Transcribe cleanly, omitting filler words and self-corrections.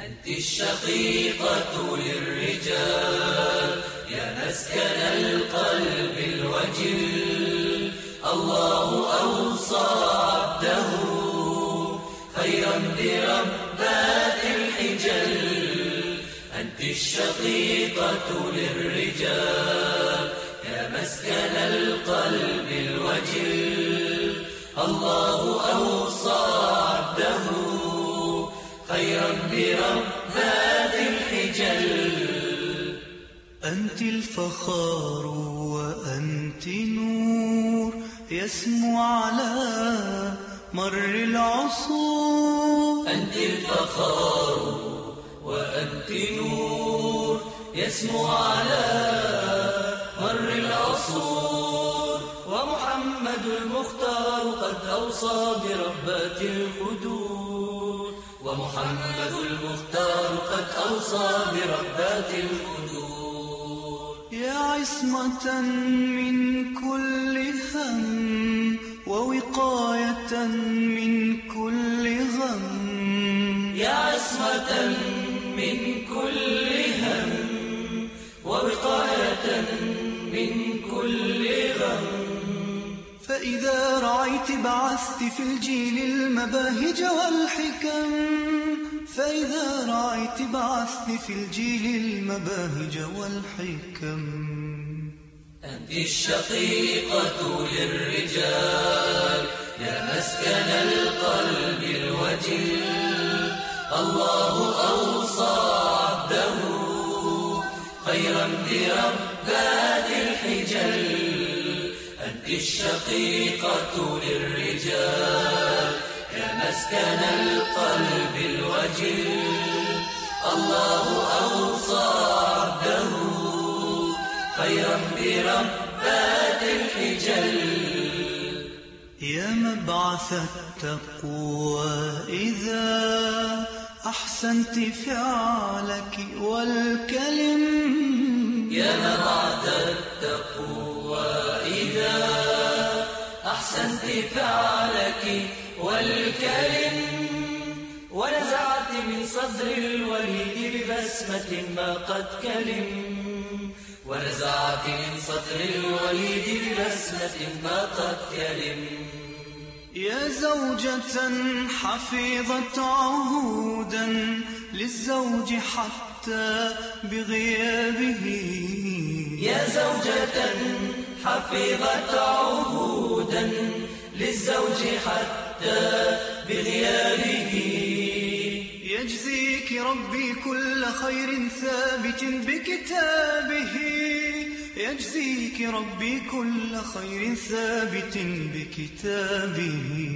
أنت الشقيقة للرجال يا مسكن القلب الوجل. الله أوصى عبده خيرا بربات الحجل. أنت الشقيقة للرجال يا مسكن القلب الوجل. الله أوصى عبده خيرا بربات الحجل. أنت الفخار وأنت نور يسمو على مر العصور. أنت الفخار وأنت نور يسمو على مر العصور. ومحمد المختار قد أوصى بربات الخدود. ومحمد المختار قد أوصى بربات الخدود. يا عصمة من كل هم ووقاية من كل غم. يا عصمة من كل هم ووقاية من كل غم. فإذا رعيت بعثت في الجيل المباهج والحكم. فإذا رعيت بعثت في الجيل المباهج والحكم. أنت الشقيقة للرجال يا مسكن القلب الوجل. الله أوصى عبده خيرا بربات الحجل. أنت الشقيقة للرجال يا مسكن القلب الوجل. الله أوصى عبده خيرا بربات الحجل. يا مبعث التقوى إذا أحسنت فعلك والكلم. يا مبعث التقوى إذا أحسنت فعلك والكلم. ونزعت من صدر الوليد ببسمة ما قد كلم. ونزعت من صدر الوليد ببسمة ما قد كلم. يا زوجة حفيظة عهودا للزوج حتى بغيابه. يا زوجة حفيظة عهودا للزوج حتى بغيابه. يجزيك ربي كل خير ثابت بكتابه. يجزيك ربي كل خير ثابت بكتابه.